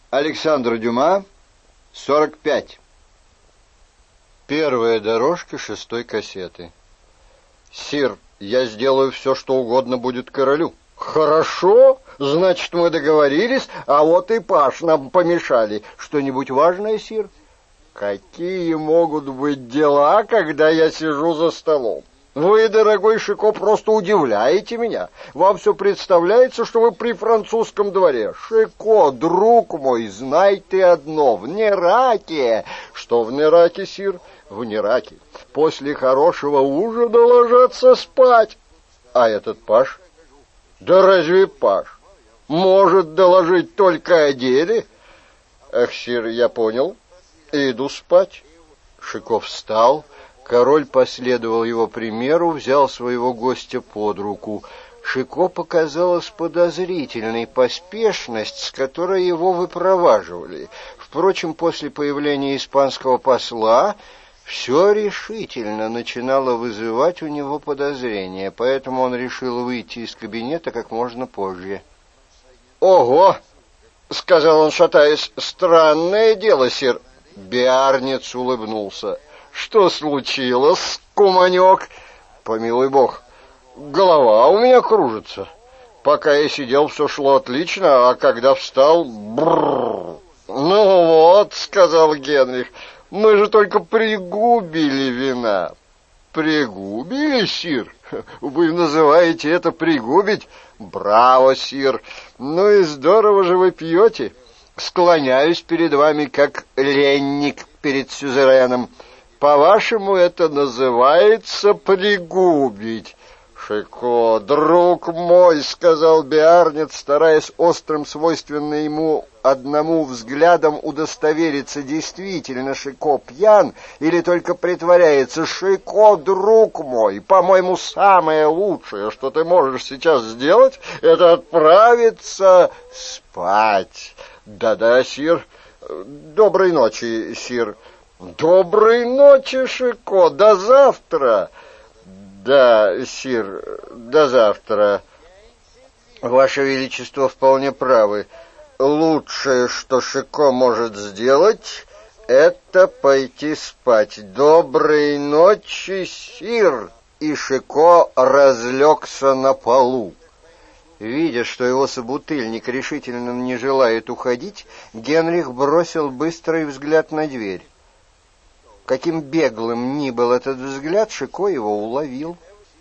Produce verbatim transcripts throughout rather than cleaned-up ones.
Александр Дюма, сорок пять. Первая дорожка шестой кассеты. Сир, я сделаю все, что угодно будет королю. Хорошо, значит, мы договорились, а вот и Паш нам помешали. Что-нибудь важное, сир? Какие могут быть дела, когда я сижу за столом? Вы, дорогой Шико, просто удивляете меня. Вам все представляется, что вы при французском дворе. Шико, друг мой, знай ты одно, в Нераке. Что в Нераке, сир? В Нераке. После хорошего ужина ложатся спать. А этот Паш? Да разве Паш может доложить только о деле? Эх, сир, я понял. Иду спать. Шико встал. Король последовал его примеру, взял своего гостя под руку. Шико показалась подозрительной поспешность, с которой его выпроваживали. Впрочем, после появления испанского посла все решительно начинало вызывать у него подозрения, поэтому он решил выйти из кабинета как можно позже. «Ого!» — сказал он, шатаясь. «Странное дело, сир». Биарниц улыбнулся. «Что случилось, куманек?» «Помилуй бог, голова у меня кружится. Пока я сидел, все шло отлично, а когда встал... Бррр. Ну вот», — сказал Генрих, — «мы же только пригубили вина». «Пригубили, сир? Вы называете это пригубить? Браво, сир! Ну и здорово же вы пьете. Склоняюсь перед вами, как ленник перед сюзереном. По-вашему, это называется пригубить». «Шико, друг мой», — сказал Биарниц, стараясь острым, свойственным ему одному взглядом удостовериться, действительно Шико пьян или только притворяется. «Шико, друг мой, по-моему, самое лучшее, что ты можешь сейчас сделать, это отправиться спать». «Да-да, сир. Доброй ночи, сир». «Доброй ночи, Шико, до завтра». «Да, сир, до завтра». «Ваше Величество вполне правы. Лучшее, что Шико может сделать, это пойти спать. Доброй ночи, сир». И Шико разлегся на полу. Видя, что его собутыльник решительно не желает уходить, Генрих бросил быстрый взгляд на дверь. Каким беглым ни был этот взгляд, Шико его уловил.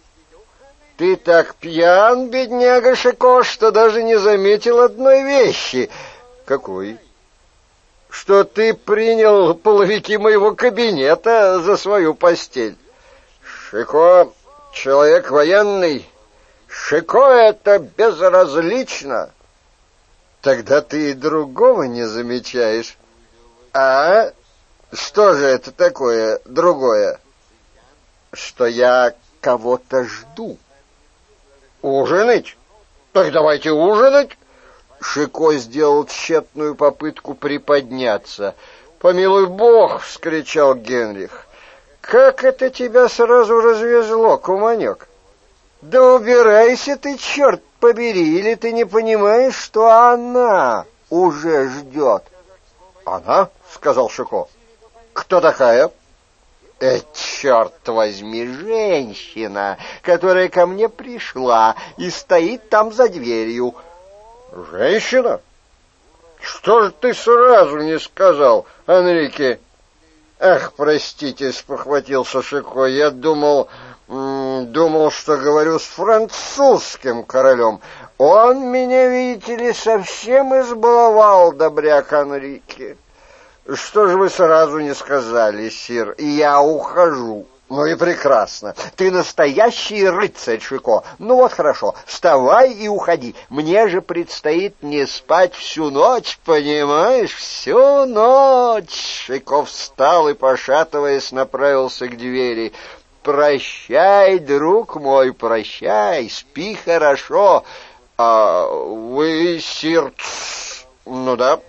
«Ты так пьян, бедняга Шико, что даже не заметил одной вещи». «Какой?» «Что ты принял половики моего кабинета за свою постель». «Шико, человек военный. Шико, это безразлично». «Тогда ты и другого не замечаешь». «А?» «Что же это такое другое?» «Что я кого-то жду». «Ужинать? Так давайте ужинать». Шико сделал тщетную попытку приподняться. «Помилуй бог!» — вскричал Генрих. «Как это тебя сразу развезло, куманек? Да убирайся ты, черт побери, или ты не понимаешь, что она уже ждет?» «Она?» — сказал Шико. «Кто такая?» «Э, черт возьми, женщина, которая ко мне пришла и стоит там за дверью». «Женщина? Что же ты сразу не сказал, Энрике?» «Ах, простите», — спохватился Шико, — «я думал, думал, что говорю с французским королем. Он меня, видите ли, совсем избаловал, добряк Энрике». «Что же вы сразу не сказали, сир? Я ухожу». «Ну и прекрасно. Ты настоящий рыцарь, Шико. Ну вот хорошо, вставай и уходи. Мне же предстоит не спать всю ночь, понимаешь? Всю ночь». Шико встал и, пошатываясь, направился к двери. «Прощай, друг мой, прощай, спи хорошо». «А вы, сир...» «Ну да».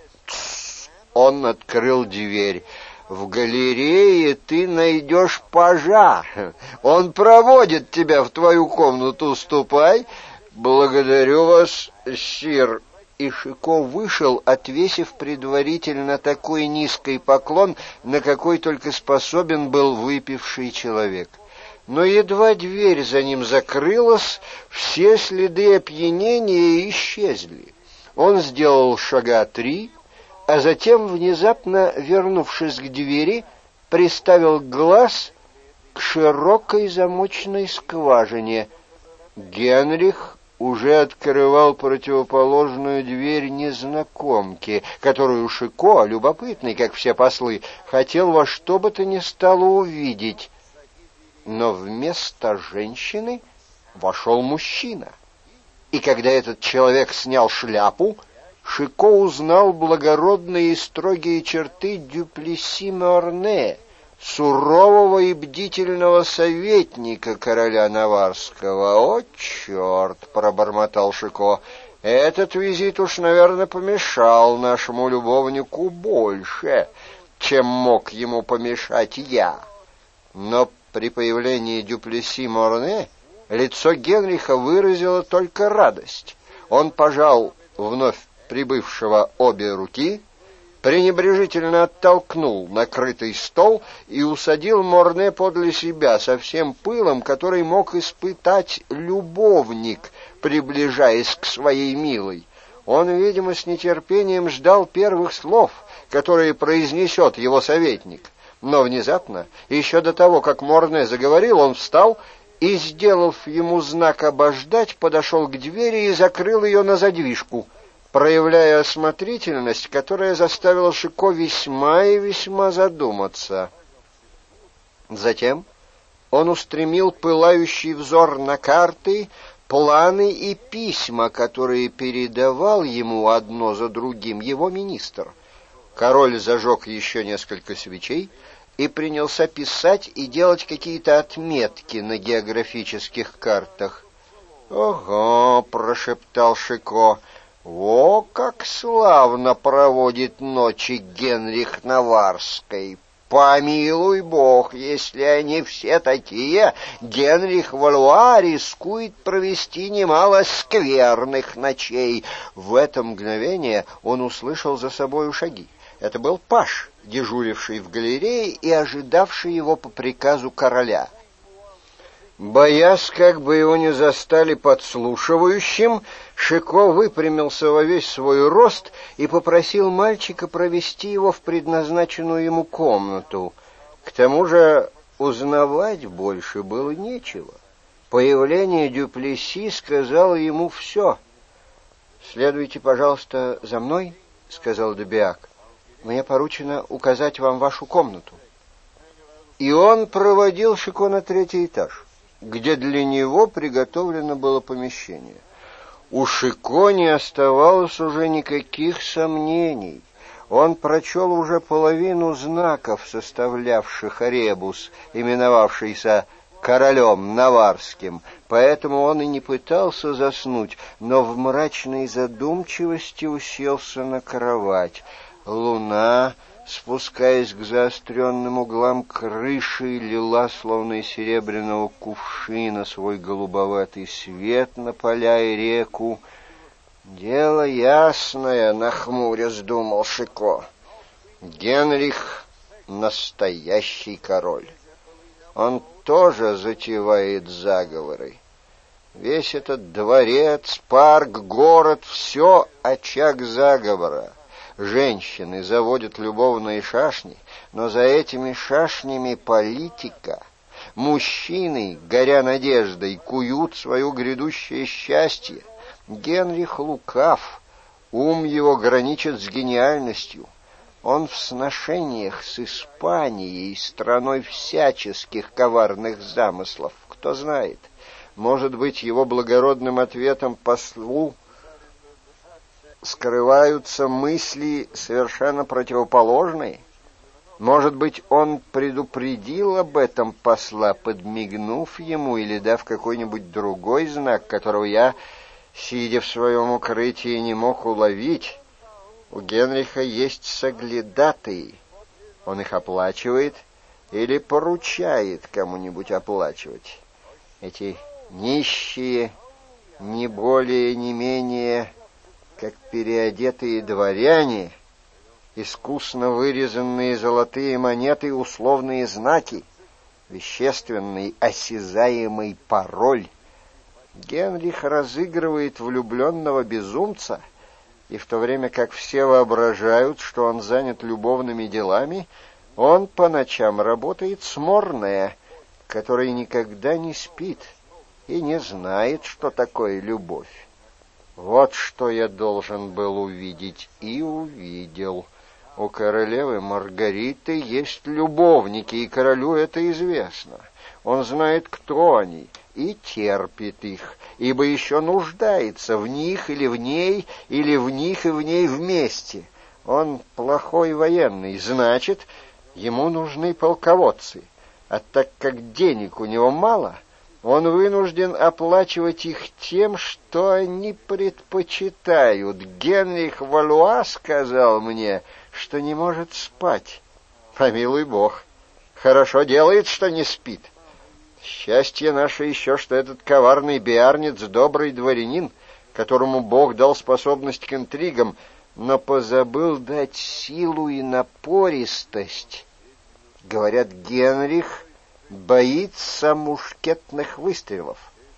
Он открыл дверь. «В галерее ты найдешь пажа. Он проводит тебя в твою комнату. Ступай». «Благодарю вас, сир». и Шико вышел, отвесив предварительно такой низкий поклон, на какой только способен был выпивший человек. Но едва дверь за ним закрылась, все следы опьянения исчезли. Он сделал шага три, а затем, внезапно вернувшись к двери, приставил глаз к широкой замочной скважине. Генрих уже открывал противоположную дверь незнакомки, которую Шико, любопытный, как все послы, хотел во что бы то ни стало увидеть. Но вместо женщины вошел мужчина. И когда этот человек снял шляпу, Шико узнал благородные и строгие черты Дюплесси-Морне, сурового и бдительного советника короля Наварского. «О, черт!» — пробормотал Шико. «Этот визит уж, наверное, помешал нашему любовнику больше, чем мог ему помешать я». Но при появлении Дюплесси-Морне лицо Генриха выразило только радость. Он пожал вновь прибывшего обе руки, пренебрежительно оттолкнул накрытый стол и усадил Морне подле себя со всем пылом, который мог испытать любовник, приближаясь к своей милой. Он, видимо, с нетерпением ждал первых слов, которые произнесет его советник. Но внезапно, еще до того, как Морне заговорил, он встал и, сделав ему знак обождать, подошел к двери и закрыл ее на задвижку, проявляя осмотрительность, которая заставила Шико весьма и весьма задуматься. Затем он устремил пылающий взор на карты, планы и письма, которые передавал ему одно за другим его министр. Король зажег еще несколько свечей и принялся писать и делать какие-то отметки на географических картах. «Ого!» — прошептал Шико. «О, как славно проводит ночи Генрих Наварский! Помилуй Бог, если они все такие, Генрих Валуа рискует провести немало скверных ночей». В это мгновение он услышал за собою шаги. Это был паж, дежуривший в галерее и ожидавший его по приказу короля. Боясь, как бы его не застали подслушивающим, Шико выпрямился во весь свой рост и попросил мальчика провести его в предназначенную ему комнату. К тому же узнавать больше было нечего. Появление Дюплесси сказало ему все. «Следуйте, пожалуйста, за мной», — сказал Дебиак. «Мне поручено указать вам вашу комнату». И он проводил Шико на третий этаж, где для него приготовлено было помещение. У Шико не оставалось уже никаких сомнений. Он прочел уже половину знаков, составлявших ребус, именовавшийся королем Наварским, поэтому он и не пытался заснуть, но в мрачной задумчивости уселся на кровать. Луна, спускаясь к заостренным углам крыши, лила, словно из серебряного кувшина, свой голубоватый свет на поля и реку. «Дело ясное», — нахмурясь думал Шико. «Генрих — настоящий король. Он тоже затевает заговоры. Весь этот дворец, парк, город — все очаг заговора. Женщины заводят любовные шашни, но за этими шашнями политика. Мужчины, горя надеждой, куют свое грядущее счастье. Генрих лукав, ум его граничит с гениальностью. Он в сношениях с Испанией, страной всяческих коварных замыслов. Кто знает, может быть, его благородным ответом послу скрываются мысли совершенно противоположные. Может быть, он предупредил об этом посла, подмигнув ему или дав какой-нибудь другой знак, которого я, сидя в своем укрытии, не мог уловить. У Генриха есть соглядатые. Он их оплачивает или поручает кому-нибудь оплачивать. Эти нищие, ни более, ни менее, как переодетые дворяне, искусно вырезанные золотые монеты и условные знаки, вещественный осязаемый пароль. Генрих разыгрывает влюбленного безумца, и в то время как все воображают, что он занят любовными делами, он по ночам работает сморная, который никогда не спит и не знает, что такое любовь. Вот что я должен был увидеть и увидел. У королевы Маргариты есть любовники, и королю это известно. Он знает, кто они, и терпит их, ибо еще нуждается в них или в ней, или в них и в ней вместе. Он плохой военный, значит, ему нужны полководцы. А так как денег у него мало, он вынужден оплачивать их тем, что они предпочитают. Генрих Валуа сказал мне, что не может спать. Помилуй Бог, хорошо делает, что не спит. Счастье наше еще, что этот коварный биарнец — добрый дворянин, которому Бог дал способность к интригам, но позабыл дать силу и напористость. Говорят, Генрих боится мушкетных выстрелов.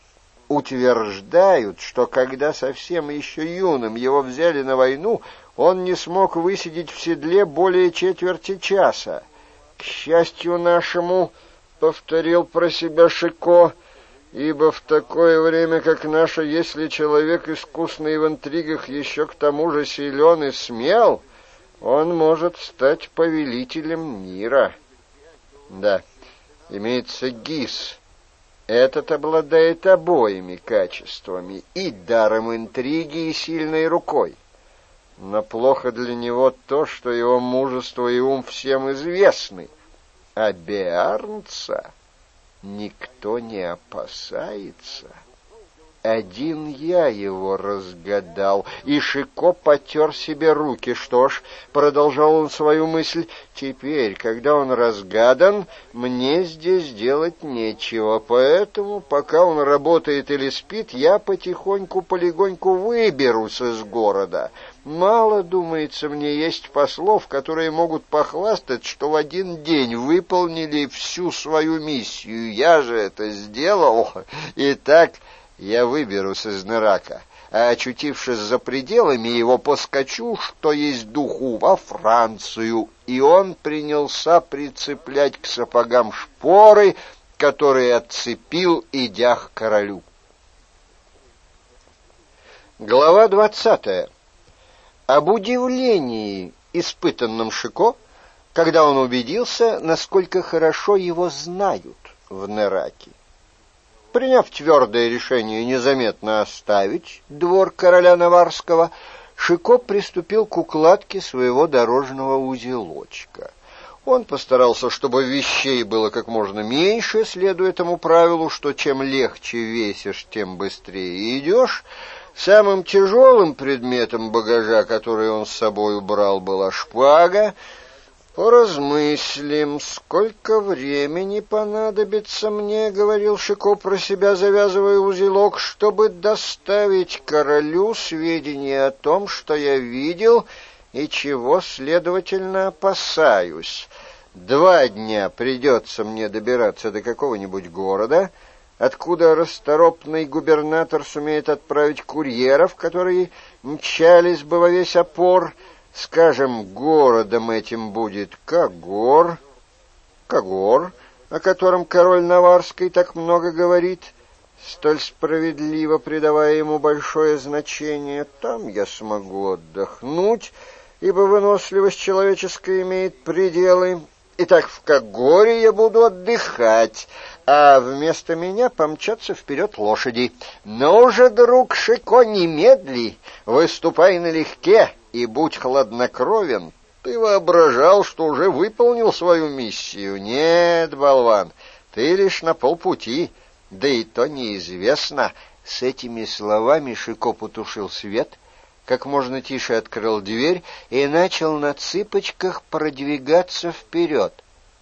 Утверждают, что когда совсем еще юным его взяли на войну, он не смог высидеть в седле более четверти часа. К счастью нашему, повторил про себя Шико, ибо в такое время, как наше, если человек, искусный в интригах, еще к тому же силен и смел, он может стать повелителем мира. Да, имеется Гис. Этот обладает обоими качествами, и даром интриги, и сильной рукой. Но плохо для него то, что его мужество и ум всем известны, а Биарнца никто не опасается. Один я его разгадал, и Шико потер себе руки. Что ж, продолжал он свою мысль, теперь, когда он разгадан, мне здесь делать нечего, поэтому, пока он работает или спит, я потихоньку-полегоньку выберусь из города. Мало, думается мне, есть послов, которые могут похвастать, что в один день выполнили всю свою миссию. Я же это сделал, и так я выберусь из Нерака, а, очутившись за пределами его, поскочу, что есть духу, во Францию. И он принялся прицеплять к сапогам шпоры, которые отцепил, идя к королю. Глава двадцатая. Об удивлении, испытанном Шико, когда он убедился, насколько хорошо его знают в Нераке. Приняв твердое решение незаметно оставить двор короля Наварского, Шико приступил к укладке своего дорожного узелочка. Он постарался, чтобы вещей было как можно меньше, следуя тому правилу, что чем легче весишь, тем быстрее идешь. Самым тяжелым предметом багажа, который он с собой убрал, была шпага. «Поразмыслим, сколько времени понадобится мне, — говорил Шико про себя, завязывая узелок, — чтобы доставить королю сведения о том, что я видел и чего, следовательно, опасаюсь. Два дня придется мне добираться до какого-нибудь города, откуда расторопный губернатор сумеет отправить курьеров, которые мчались бы во весь опор. Скажем, городом этим будет Кагор, Кагор, о котором король Наварский так много говорит, столь справедливо придавая ему большое значение. Там я смогу отдохнуть, ибо выносливость человеческая имеет пределы. Итак, в Кагоре я буду отдыхать, а вместо меня помчатся вперед лошади. Ну же, друг Шико, немедли, выступай налегке и будь хладнокровен. Ты воображал, что уже выполнил свою миссию. Нет, болван, ты лишь на полпути, да и то неизвестно. С этими словами Шико потушил свет, как можно тише открыл дверь и начал на цыпочках продвигаться вперед.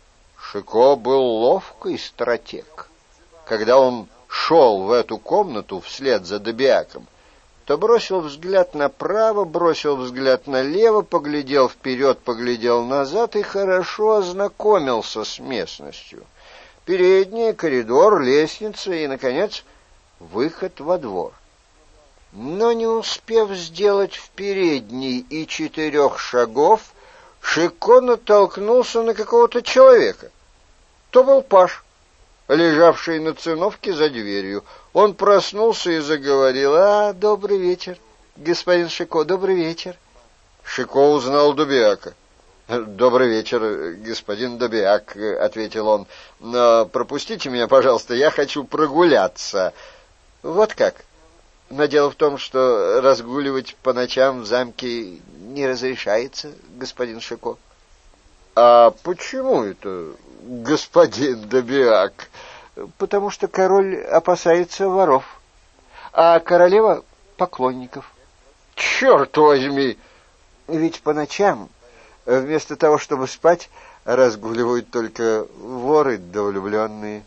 Шико был ловкий стратег. Когда он шел в эту комнату вслед за Добиаком, поворота, бросил взгляд направо, бросил взгляд налево, поглядел вперед, поглядел назад и хорошо ознакомился с местностью. Передний коридор, лестница и, наконец, выход во двор. Но не успев сделать в передний и четырех шагов, Шико натолкнулся на какого-то человека. То был Паш, лежавший на циновке за дверью. Он проснулся и заговорил: «А, добрый вечер, господин Шико, добрый вечер». Шико узнал Дубиака. «Добрый вечер, господин Дубиак», — ответил он. «Но пропустите меня, пожалуйста, я хочу прогуляться». «Вот как? Но дело в том, что разгуливать по ночам в замке не разрешается, господин Шико». «А почему это, господин Дубиак?» «Потому что король опасается воров, а королева — поклонников». «Черт возьми! Ведь по ночам, вместо того, чтобы спать, разгуливают только воры да влюбленные».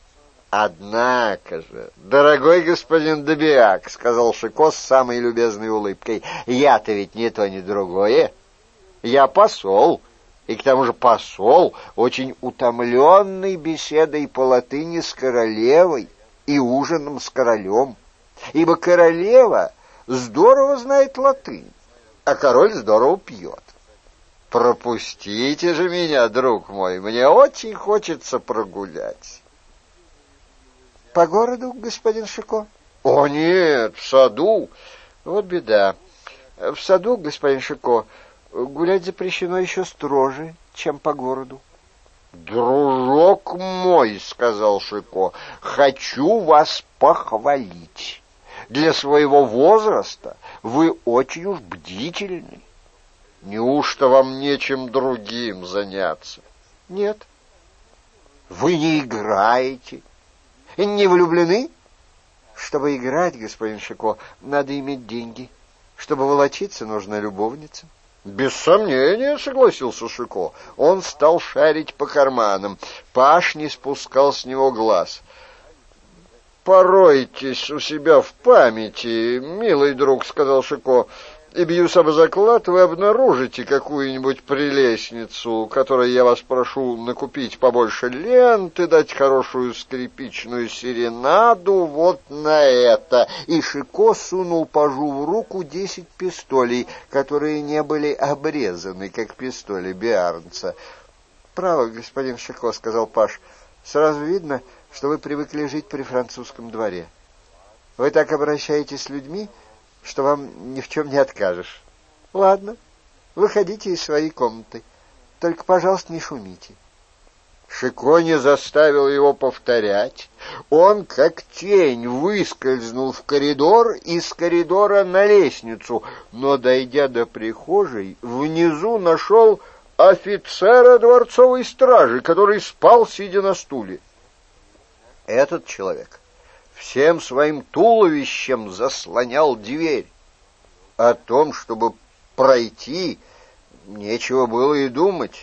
«Однако же, дорогой господин Дубиак, — сказал Шико с самой любезной улыбкой, — я-то ведь не то ни другое. Я посол». И к тому же посол, очень утомленный беседой по латыни с королевой и ужином с королем, ибо королева здорово знает латынь, а король здорово пьет. Пропустите же меня, друг мой, мне очень хочется прогулять. По городу, господин Шико? О, нет, в саду. Вот беда. В саду, господин Шико, гулять запрещено еще строже, чем по городу. «Дружок мой, — сказал Шико, — хочу вас похвалить. Для своего возраста вы очень уж бдительны. Неужто вам нечем другим заняться?» «Нет». «Вы не играете? Не влюблены?» «Чтобы играть, господин Шико, надо иметь деньги. Чтобы волочиться, нужна любовница». «Без сомнения, — согласился Шико. Он стал шарить по карманам. Паш не спускал с него глаз. «Поройтесь у себя в памяти, милый друг, — сказал Шико, — и бьюсь об заклад, вы обнаружите какую-нибудь прелестницу, которой я вас прошу накупить побольше ленты, дать хорошую скрипичную серенаду вот на это». И Шико сунул Пажу в руку десять пистолей, которые не были обрезаны, как пистоли Биарнца. «Право, господин Шико, — сказал Паж, — сразу видно, что вы привыкли жить при французском дворе. Вы так обращаетесь с людьми, что вам ни в чем не откажешь. Ладно, выходите из своей комнаты. Только, пожалуйста, не шумите». Шико не заставил его повторять. Он, как тень, выскользнул в коридор, из коридора на лестницу, но, дойдя до прихожей, внизу нашел офицера дворцовой стражи, который спал, сидя на стуле. Этот человек всем своим туловищем заслонял дверь. О том, чтобы пройти, нечего было и думать.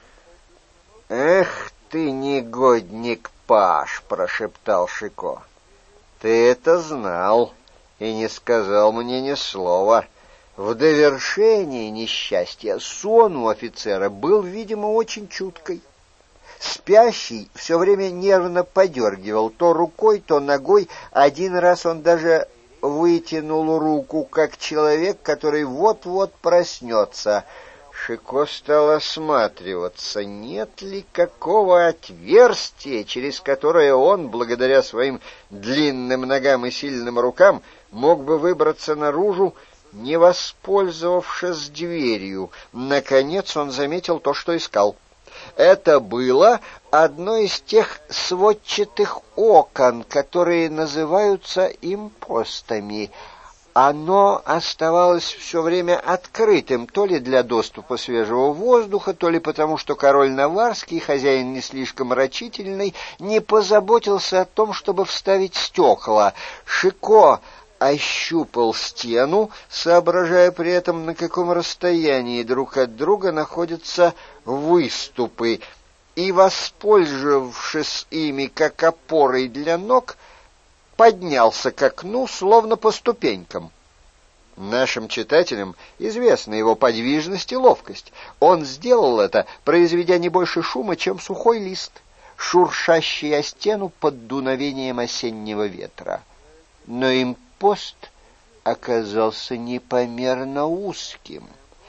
«Эх ты, негодник Паш! — прошептал Шико. — Ты это знал и не сказал мне ни слова». В довершение несчастья сон у офицера был, видимо, очень чуткой. Спящий все время нервно подергивал то рукой, то ногой. Один раз он даже вытянул руку, как человек, который вот-вот проснется. Шико стал осматриваться, нет ли какого отверстия, через которое он, благодаря своим длинным ногам и сильным рукам, мог бы выбраться наружу, не воспользовавшись дверью. Наконец он заметил то, что искал. Это было одно из тех сводчатых окон, которые называются импостами. Оно оставалось все время открытым, то ли для доступа свежего воздуха, то ли потому, что король Наварский, хозяин не слишком рачительный, не позаботился о том, чтобы вставить стекла. Шико ощупал стену, соображая при этом, на каком расстоянии друг от друга находятся выступы, и, воспользовавшись ими как опорой для ног, поднялся к окну, словно по ступенькам. Нашим читателям известна его подвижность и ловкость. Он сделал это, произведя не больше шума, чем сухой лист, шуршащий о стену под дуновением осеннего ветра. Но импост оказался непомерно узким.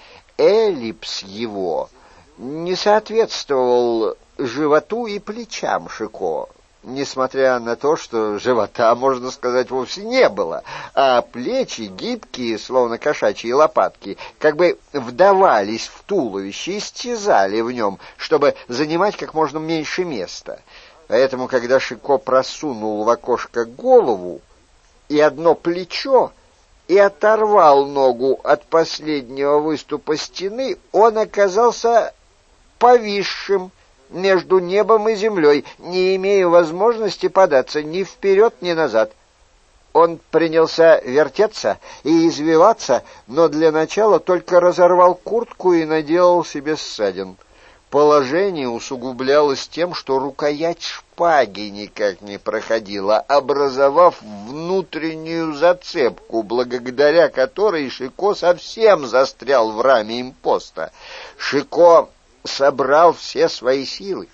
Эллипс его не соответствовал животу и плечам Шико, несмотря на то, что живота, можно сказать, вовсе не было, а плечи, гибкие, словно кошачьи лопатки, как бы вдавались в туловище и стязали в нем, чтобы занимать как можно меньше места. Поэтому, когда Шико просунул в окошко голову и одно плечо и оторвал ногу от последнего выступа стены, он оказался повисшим между небом и землей, не имея возможности податься ни вперед, ни назад. Он принялся вертеться и извиваться, но для начала только разорвал куртку и наделал себе ссадин. Положение усугублялось тем, что рукоять шпаги никак не проходила, образовав внутреннюю зацепку, благодаря которой Шико совсем застрял в раме импоста. Шико собрал все свои силы,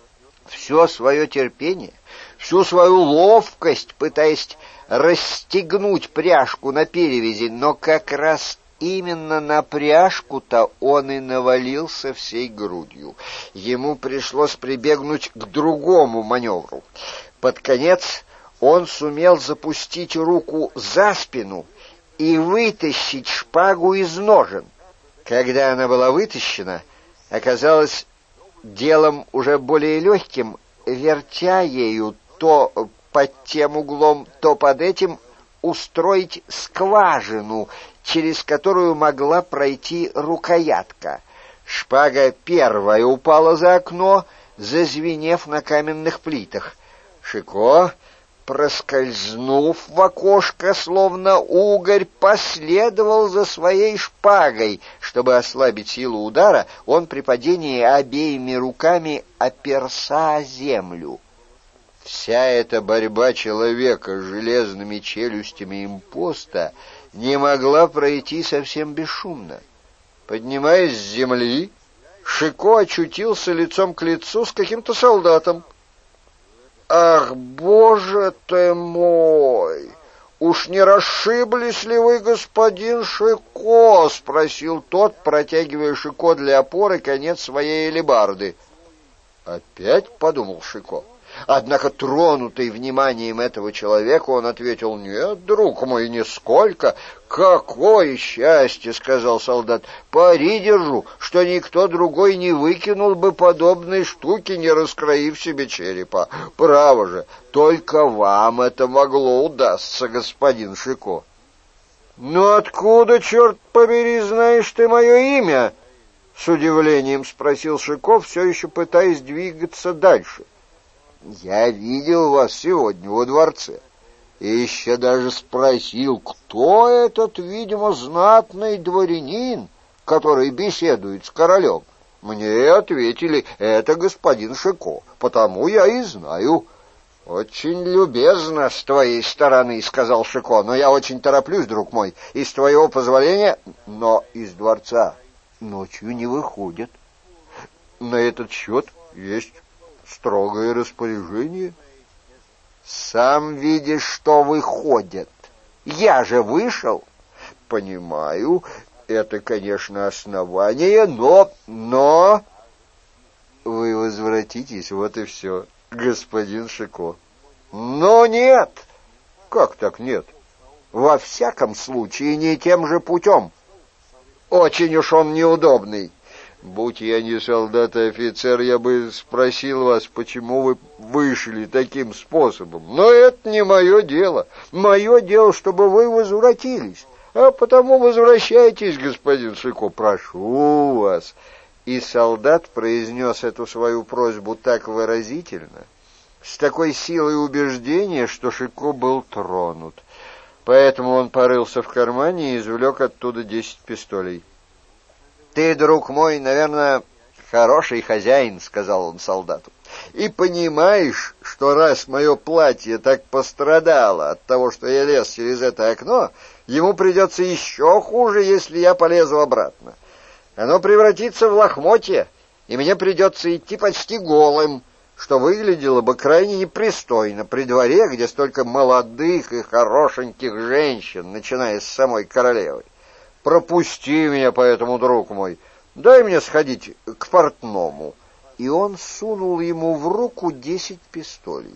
все свое терпение, всю свою ловкость, пытаясь расстегнуть пряжку на перевязи, но как раз именно на пряжку-то он и навалился всей грудью. Ему пришлось прибегнуть к другому маневру. Под конец он сумел запустить руку за спину и вытащить шпагу из ножен. Когда она была вытащена, оказалось делом уже более легким, вертя ею то под тем углом, то под этим, устроить скважину, через которую могла пройти рукоятка. Шпага первая упала за окно, зазвенев на каменных плитах. Шико, проскользнув в окошко, словно угорь, последовал за своей шпагой. Чтобы ослабить силу удара, он при падении обеими руками оперся о землю. Вся эта борьба человека с железными челюстями импоста не могла пройти совсем бесшумно. Поднимаясь с земли, Шико очутился лицом к лицу с каким-то солдатом. «Ах, боже ты мой! Уж не расшиблись ли вы, господин Шико?» — спросил тот, протягивая Шико для опоры конец своей алебарды. «Опять?» — подумал Шико. Однако, тронутый вниманием этого человека, он ответил: «Нет, друг мой, нисколько». «Какое счастье!» — сказал солдат. «Пари держу, что никто другой не выкинул бы подобной штуки, не раскроив себе черепа. Право же, только вам это могло удастся, господин Шико». «Ну откуда, черт побери, знаешь ты мое имя?» — с удивлением спросил Шико, все еще пытаясь двигаться дальше. «Я видел вас сегодня во дворце, и еще даже спросил, кто этот, видимо, знатный дворянин, который беседует с королем. Мне ответили: это господин Шико, потому я и знаю». «Очень любезно с твоей стороны», — сказал Шико, — «но я очень тороплюсь, друг мой, и с твоего позволения, но из дворца ночью не выходят. На этот счет есть строгое распоряжение». «Сам видишь, что выходят. Я же вышел». «Понимаю, это, конечно, основание, но... но...» «Вы возвратитесь, вот и все, господин Шико». «Но нет». «Как так нет?» «Во всяком случае, не тем же путем. Очень уж он неудобный». «Будь я не солдат и офицер, я бы спросил вас, почему вы вышли таким способом. Но это не мое дело. Мое дело, чтобы вы возвратились. А потому возвращайтесь, господин Шико, прошу вас». И солдат произнес эту свою просьбу так выразительно, с такой силой убеждения, что Шико был тронут. Поэтому он порылся в кармане и извлек оттуда десять пистолей. «Ты, друг мой, наверное, хороший хозяин», — сказал он солдату. И понимаешь, что раз мое платье так пострадало от того, что я лез через это окно, ему придется еще хуже, если я полезу обратно. Оно превратится в лохмотье, и мне придется идти почти голым, что выглядело бы крайне непристойно при дворе, где столько молодых и хорошеньких женщин, начиная с самой королевы. Пропусти меня поэтому, друг мой, дай мне сходить к портному. И он сунул ему в руку десять пистолей.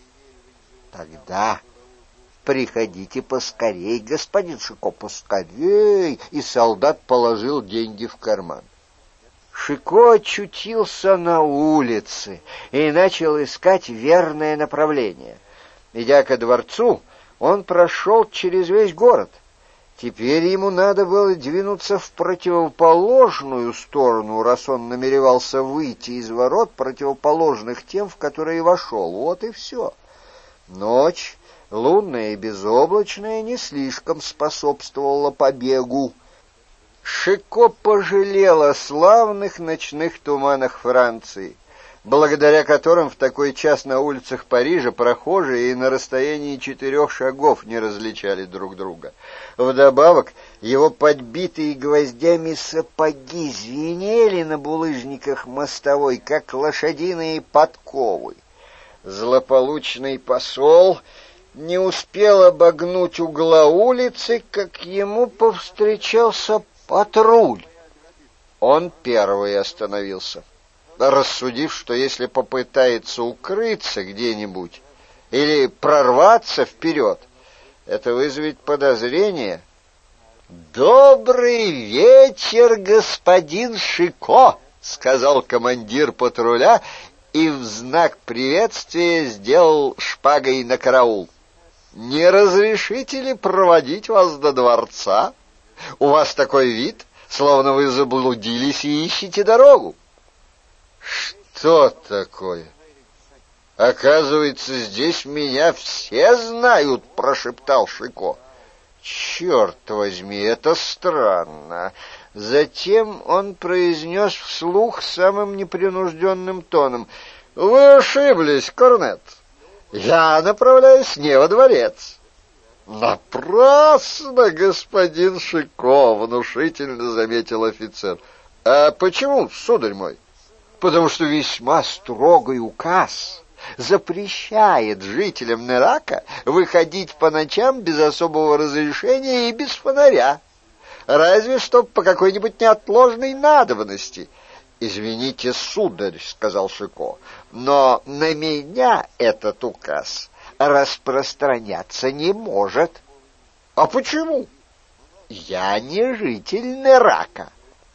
Тогда приходите поскорей, господин Шико, поскорей. И солдат положил деньги в карман. Шико очутился на улице и начал искать верное направление. Идя ко дворцу, он прошел через весь город. Теперь ему надо было двинуться в противоположную сторону, раз он намеревался выйти из ворот, противоположных тем, в которые вошел. Вот и все. Ночь, лунная и безоблачная, не слишком способствовала побегу. Шико пожалел о славных ночных туманах Франции, благодаря которым в такой час на улицах Парижа прохожие и на расстоянии четырех шагов не различали друг друга. Вдобавок, его подбитые гвоздями сапоги звенели на булыжниках мостовой, как лошадиные подковы. Злополучный посол не успел обогнуть угла улицы, как ему повстречался патруль. Он первый остановился, рассудив, что если попытается укрыться где-нибудь или прорваться вперед, это вызовет подозрение. «Добрый вечер, господин Шико!» — сказал командир патруля и в знак приветствия сделал шпагой на караул. «Не разрешите ли проводить вас до дворца? У вас такой вид, словно вы заблудились и ищете дорогу». «Что такое? Оказывается, здесь меня все знают», — прошептал Шико. «Черт возьми, это странно». Затем он произнес вслух самым непринужденным тоном: «Вы ошиблись, корнет. Я направляюсь не во дворец». «Напрасно, господин Шико», — внушительно заметил офицер. «А почему, сударь мой?» «Потому что весьма строгий указ запрещает жителям Нерака выходить по ночам без особого разрешения и без фонаря, разве что по какой-нибудь неотложной надобности». «Извините, сударь», — сказал Шико, — «но на меня этот указ распространяться не может». «А почему?» «Я не житель Нерака».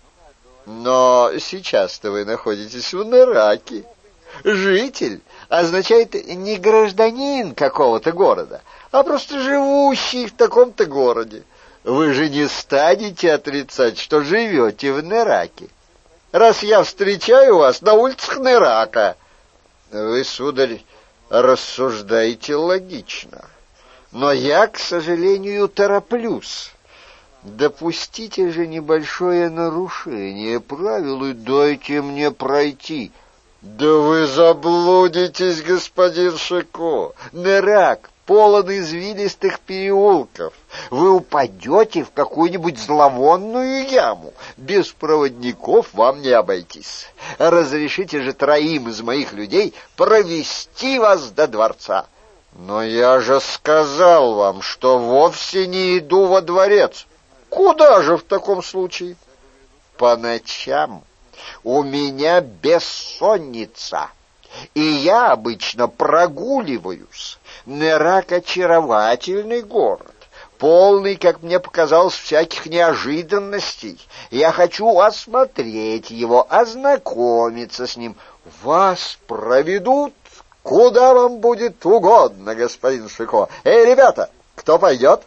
«Но сейчас-то вы находитесь в Нераке. Житель означает не гражданин какого-то города, а просто живущий в таком-то городе. Вы же не станете отрицать, что живете в Нераке, раз я встречаю вас на улицах Нерака». «Вы, сударь, рассуждаете логично, но я, к сожалению, тороплюсь. Допустите же небольшое нарушение правил и дайте мне пройти». «Да вы заблудитесь, господин Шико. Нерак полон извилистых переулков. Вы упадете в какую-нибудь зловонную яму. Без проводников вам не обойтись. Разрешите же троим из моих людей провести вас до дворца». «Но я же сказал вам, что вовсе не иду во дворец». «Куда же в таком случае?» «По ночам у меня бессонница, и я обычно прогуливаюсь. Нерак — очаровательный город, полный, как мне показалось, всяких неожиданностей. Я хочу осмотреть его, ознакомиться с ним. Вас проведут куда вам будет угодно, господин Шико. Эй, ребята, кто пойдет?»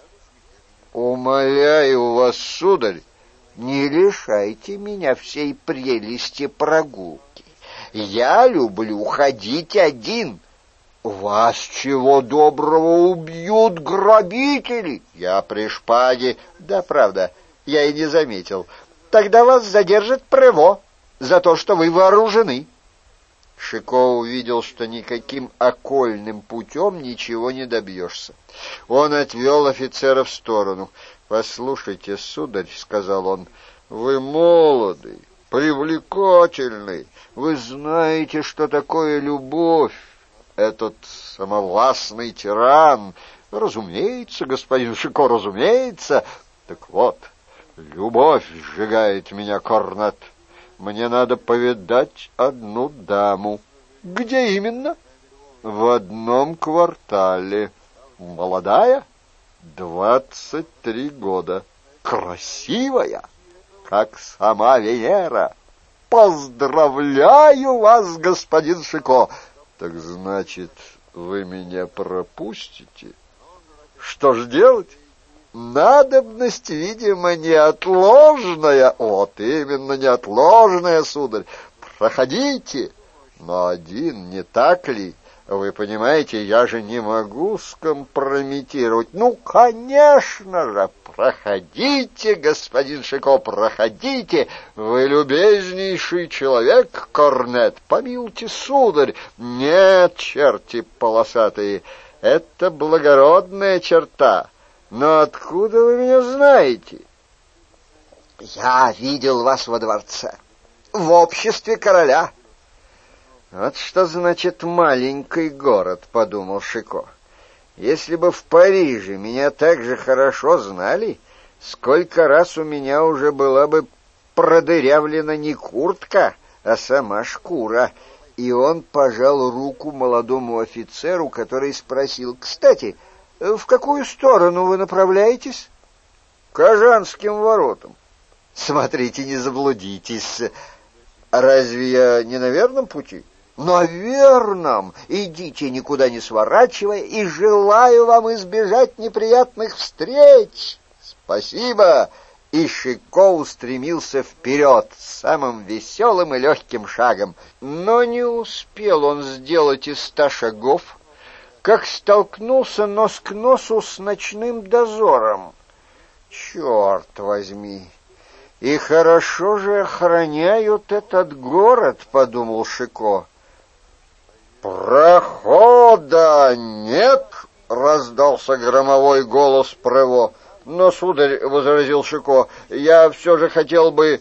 «Умоляю вас, сударь, не лишайте меня всей прелести прогулки. Я люблю ходить один. Вас чего доброго убьют грабители. Я при шпаге». «Да, правда, я и не заметил. Тогда вас задержит Прево за то, что вы вооружены». Шико увидел, что никаким окольным путем ничего не добьешься. Он отвел офицера в сторону. «Послушайте, сударь, — сказал он, — вы молодый, привлекательный, вы знаете, что такое любовь. Этот самовластный тиран... Разумеется, господин Шико, разумеется. Так вот, любовь сжигает меня, корнет. Мне надо повидать одну даму». «Где именно?» «В одном квартале. Молодая? Двадцать три года. Красивая, как сама Венера. Поздравляю вас, господин Шико!» «Так значит, вы меня пропустите?» «Что ж делать? Надобность, видимо, неотложная». «Вот именно, неотложная, сударь. Проходите». «Но один, не так ли? Вы понимаете, я же не могу скомпрометировать». «Ну, конечно же, проходите, господин Шико, проходите. Вы любезнейший человек, корнет. Помилуйте, сударь». «Нет, черти полосатые, это благородная черта. Но откуда вы меня знаете?» «Я видел вас во дворце, в обществе короля». «Вот что значит маленький город», — подумал Шико. «Если бы в Париже меня так же хорошо знали, сколько раз у меня уже была бы продырявлена не куртка, а сама шкура». И он пожал руку молодому офицеру, который спросил: «Кстати, в какую сторону вы направляетесь?» «К Ажанским воротам». «Смотрите, не заблудитесь. Разве я не на верном пути?» «На верном. Идите, никуда не сворачивая, и желаю вам избежать неприятных встреч». «Спасибо». И Шико устремился вперед самым веселым и легким шагом. Но не успел он сделать и ста шагов, как столкнулся нос к носу с ночным дозором. «Черт возьми! И хорошо же охраняют этот город», — подумал Шико. «Прохода нет!» — раздался громовой голос Прево. «Но, сударь, — возразил Шико, — я все же хотел бы...»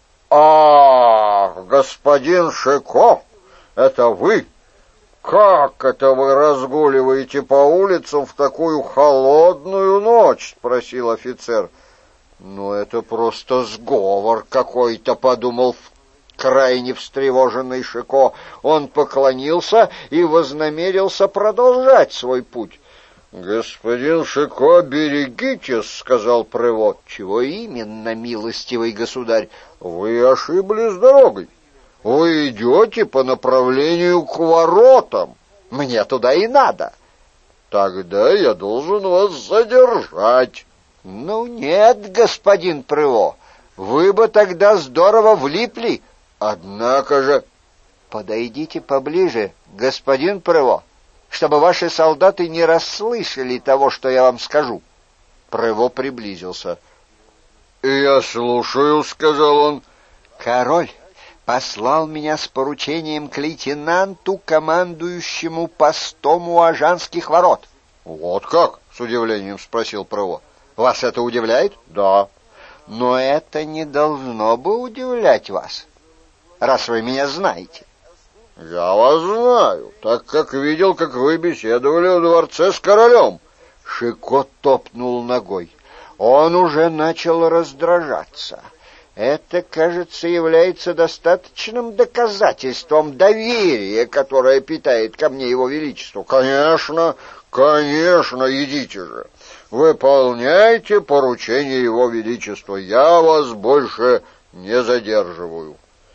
«Ах, господин Шико, это вы? Как это вы разгуливаете по улицам в такую холодную ночь?» — спросил офицер. «Ну, это просто сговор какой-то», — подумал крайне встревоженный Шико. Он поклонился и вознамерился продолжать свой путь. «Господин Шико, берегитесь», — сказал Прево. «Чего именно, милостивый государь?» «Вы ошиблись дорогой. Вы идете по направлению к воротам». «Мне туда и надо». «Тогда я должен вас задержать». «Ну нет, господин Прево, вы бы тогда здорово влипли. Однако же...» «Подойдите поближе, господин Прево, чтобы ваши солдаты не расслышали того, что я вам скажу». Прево приблизился. «Я слушаю», — сказал он. «Король послал меня с поручением к лейтенанту, командующему постом у Ажанских ворот». «Вот как?» — с удивлением спросил Прево. «Вас это удивляет?» «Да». «Но это не должно бы удивлять вас, раз вы меня знаете». «Я вас знаю, так как видел, как вы беседовали в дворце с королем». Шико топнул ногой. Он уже начал раздражаться. Это, кажется, является достаточным доказательством доверия, которое питает ко мне его величество. «Конечно, конечно, идите же. Выполняйте поручение его величества. Я вас больше не задерживаю».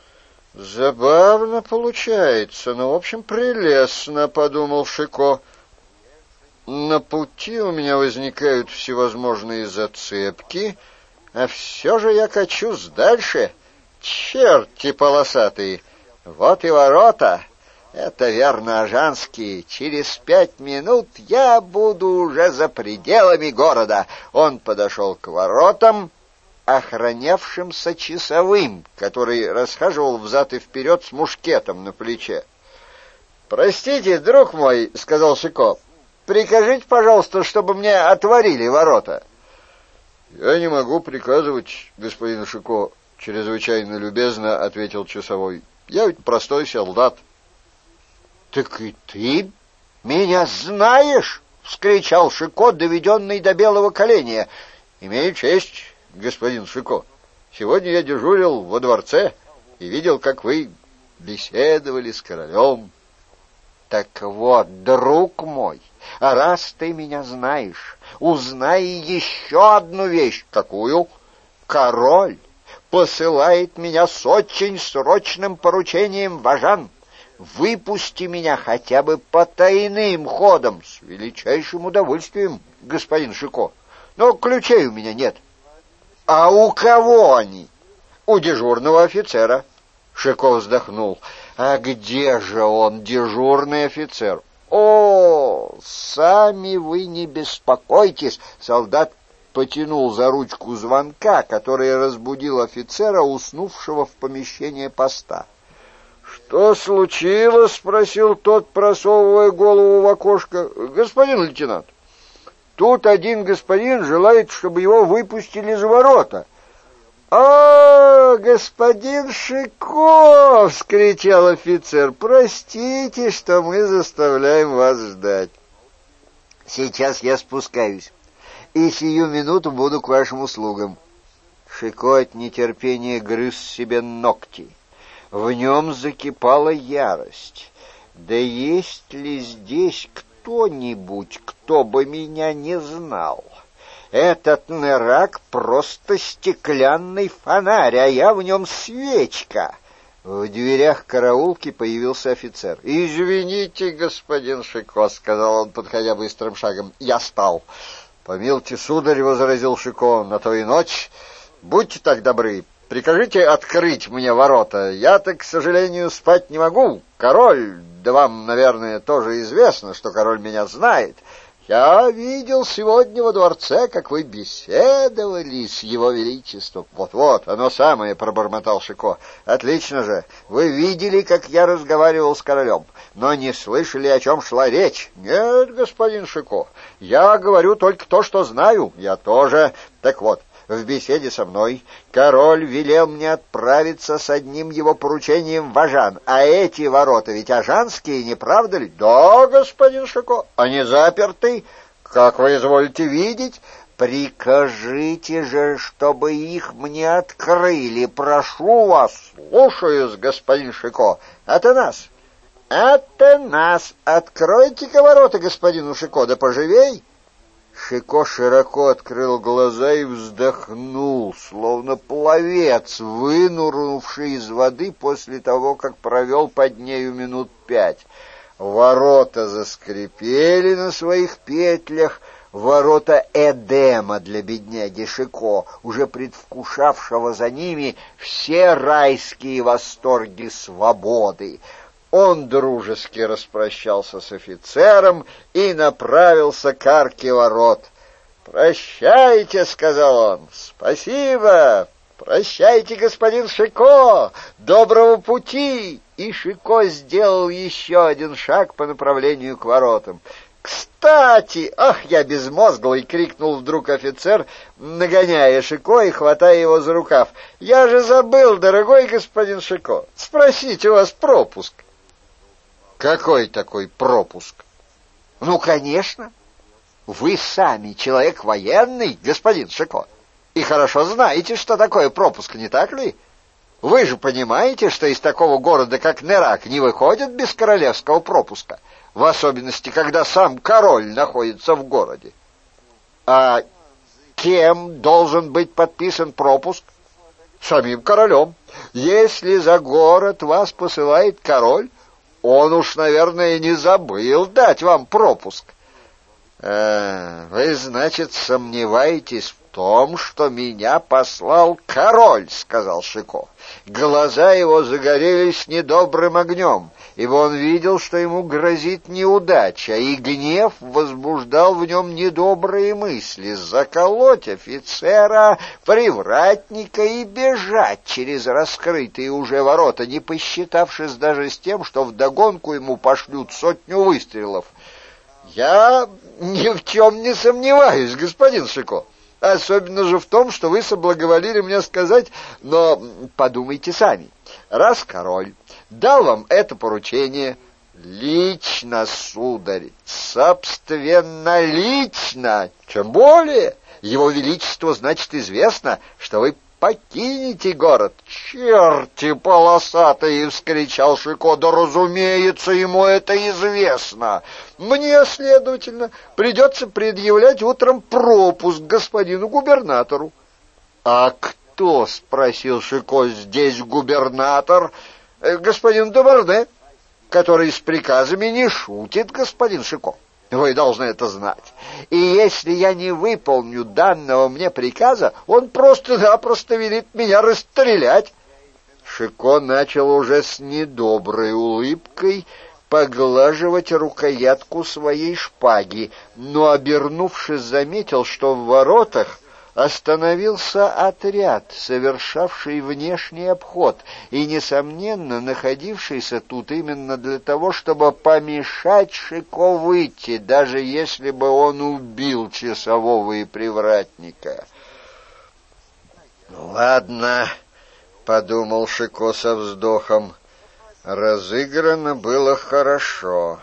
«Забавно получается, но, в общем, прелестно», — подумал Шико. «На пути у меня возникают всевозможные зацепки, а все же я качусь дальше. Черти полосатые! Вот и ворота. Это верно ажанские. Через пять минут я буду уже за пределами города». Он подошел к воротам, охранявшимся часовым, который расхаживал взад и вперед с мушкетом на плече. Простите, друг мой, — сказал Шико, — прикажите, пожалуйста, чтобы мне отворили ворота. Я не могу приказывать, господин Шико, — чрезвычайно любезно ответил часовой. Я ведь простой солдат. Так и ты меня знаешь? — вскричал Шико, доведенный до белого коленя. Имею честь, господин Шико. Сегодня я дежурил во дворце и видел, как вы беседовали с королем. Так вот, друг мой, а раз ты меня знаешь, узнай еще одну вещь. Какую? Король посылает меня с очень срочным поручением в Ажан. Выпусти меня хотя бы потайным ходом. С величайшим удовольствием, господин Шико. Но ключей у меня нет. А у кого они? У дежурного офицера. Шико вздохнул. А где же он, дежурный офицер? О, сами вы не беспокойтесь. Солдат потянул за ручку звонка, который разбудил офицера, уснувшего в помещении поста. «Что случилось?» — спросил тот, просовывая голову в окошко. «Господин лейтенант, тут один господин желает, чтобы его выпустили за ворота». «О, господин Шико!» — вскричал офицер. «Простите, что мы заставляем вас ждать. Сейчас я спускаюсь, и сию минуту буду к вашим услугам». Шико от нетерпения грыз себе ногти. В нем закипала ярость. «Да есть ли здесь кто-нибудь, кто бы меня не знал? Этот нерак просто стеклянный фонарь, а я в нем свечка». В дверях караулки появился офицер. «Извините, господин Шико», — сказал он, подходя быстрым шагом, — «я спал». «Помилуйте, сударь», — возразил Шико, — «на то и ночь. Будьте так добры, прикажите открыть мне ворота. Я-то, к сожалению, спать не могу. Король, да вам, наверное, тоже известно, что король меня знает. Я видел сегодня во дворце, как вы беседовали с его величеством». «Вот-вот, оно самое», — пробормотал Шико. «Отлично же. Вы видели, как я разговаривал с королем, но не слышали, о чем шла речь». «Нет, господин Шико, я говорю только то, что знаю». «Я тоже. Так вот, в беседе со мной король велел мне отправиться с одним его поручением в Ажан. А эти ворота ведь ажанские, не правда ли?» «Да, господин Шико». «Они заперты, как вы изволите видеть». «Прикажите же, чтобы их мне открыли, прошу вас». «Слушаюсь, господин Шико». «Атанас, Атанас, откройте-ка ворота господину Шико, да поживей». Шико широко открыл глаза и вздохнул, словно пловец, вынурнувший из воды после того, как провел под нею минут пять. Ворота заскрипели на своих петлях, ворота Эдема для бедняги Шико, уже предвкушавшего за ними все райские восторги свободы. Он дружески распрощался с офицером и направился к арке ворот. «Прощайте», — сказал он, — «спасибо, прощайте, господин Шико, доброго пути». И Шико сделал еще один шаг по направлению к воротам. «Кстати, ах, я безмозглый!» — крикнул вдруг офицер, нагоняя Шико и хватая его за рукав. «Я же забыл, дорогой господин Шико, спросите у вас пропуск». «Какой такой пропуск?» «Ну, конечно. Вы сами человек военный, господин Шико, и хорошо знаете, что такое пропуск, не так ли? Вы же понимаете, что из такого города, как Нерак, не выходят без королевского пропуска, в особенности, когда сам король находится в городе. А кем должен быть подписан пропуск? Самим королем. Если за город вас посылает король, он уж, наверное, не забыл дать вам пропуск. Э, вы, значит, сомневаетесь том, что меня послал король, — сказал Шико. Глаза его загорелись недобрым огнем, ибо он видел, что ему грозит неудача, и гнев возбуждал в нем недобрые мысли — заколоть офицера, привратника и бежать через раскрытые уже ворота, не посчитавшись даже с тем, что вдогонку ему пошлют сотню выстрелов. «Я ни в чем не сомневаюсь, господин Шико. Особенно же в том, что вы соблаговолили мне сказать, но подумайте сами. Раз король дал вам это поручение лично, сударь, собственно лично, тем более его величеству, значит, известно, что вы покинете город. «Черти полосатые!» — вскричал Шико. «Да, разумеется, ему это известно. Мне, следовательно, придется предъявлять утром пропуск господину губернатору». «А кто?» — спросил Шико. «Здесь губернатор?» «Господин Дюварне, который с приказами не шутит, господин Шико. Вы должны это знать. И если я не выполню данного мне приказа, он просто-напросто велит меня расстрелять». Шико начал уже с недоброй улыбкой поглаживать рукоятку своей шпаги, но, обернувшись, заметил, что в воротах остановился отряд, совершавший внешний обход и, несомненно, находившийся тут именно для того, чтобы помешать Шико выйти, даже если бы он убил часового и привратника. «Ладно», — подумал Шико со вздохом, — «разыграно было хорошо.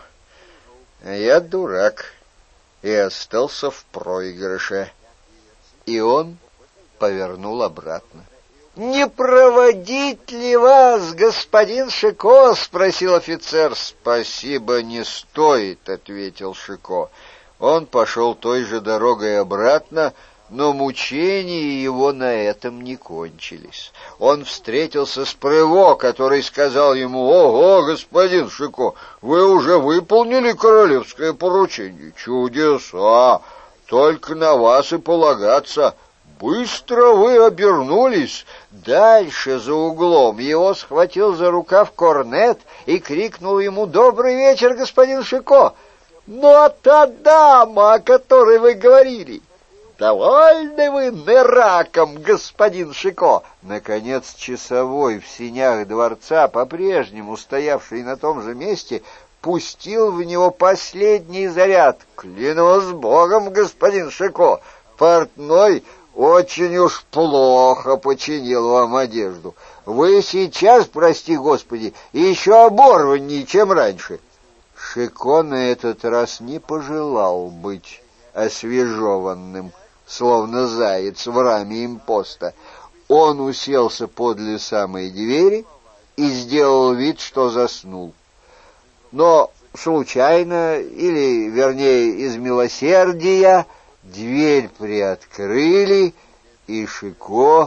Я дурак и остался в проигрыше». И он повернул обратно. «Не проводить ли вас, господин Шико?» — спросил офицер. «Спасибо, не стоит», — ответил Шико. Он пошел той же дорогой обратно, но мучения его на этом не кончились. Он встретился с Прево, который сказал ему: «Ого, господин Шико, вы уже выполнили королевское поручение. Чудеса! Только на вас и полагаться. Быстро вы обернулись». Дальше, за углом, его схватил за рукав корнет и крикнул ему: «Добрый вечер, господин Шико! Ну, а та дама, о которой вы говорили, довольны вы нераком, господин Шико?» Наконец часовой в сенях дворца, по-прежнему стоявший на том же месте, пустил в него последний заряд. «Клянусь богом, господин Шико, портной очень уж плохо починил вам одежду. Вы сейчас, прости господи, еще оборваннее, чем раньше». Шико на этот раз не пожелал быть освежеванным, словно заяц в раме импоста. Он уселся подле самой двери и сделал вид, что заснул. Но случайно, или, вернее, из милосердия, дверь приоткрыли, и Шико,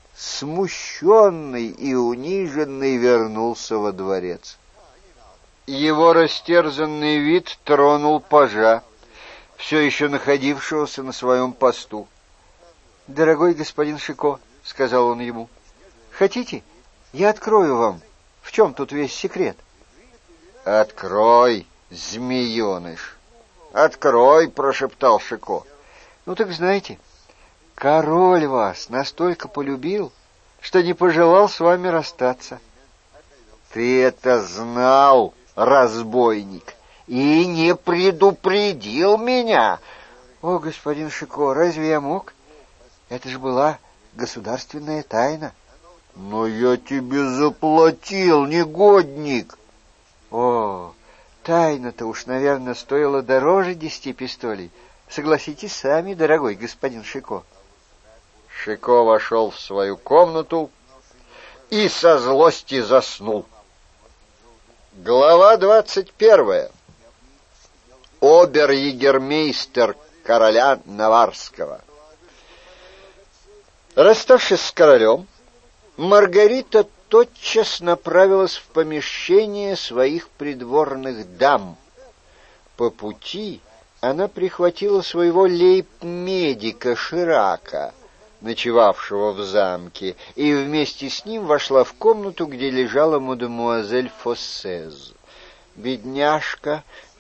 смущенный и униженный, вернулся во дворец. Его растерзанный вид тронул пажа, все еще находившегося на своем посту. «Дорогой господин Шико», — сказал он ему, — «хотите, я открою вам, в чем тут весь секрет?» «Открой, змееныш, открой», — прошептал Шико. «Ну так знаете, король вас настолько полюбил, что не пожелал с вами расстаться». «Ты это знал, разбойник, и не предупредил меня?» «О, господин Шико, разве я мог? Это же была государственная тайна». «Но я тебе заплатил, негодник». «О, тайна-то уж, наверное, стоила дороже десяти пистолей. Согласитесь сами, дорогой господин Шико». Шико вошел в свою комнату и со злости заснул. Глава двадцать первая. Обер-егермейстер короля Наварского. Расставшись с королем, Маргарита тотчас направилась в помещение своих придворных дам. По пути она прихватила своего лейб-медика Ширака, ночевавшего в замке, и вместе с ним вошла в комнату, где лежала мадемуазель Фоссез. Бедняжка,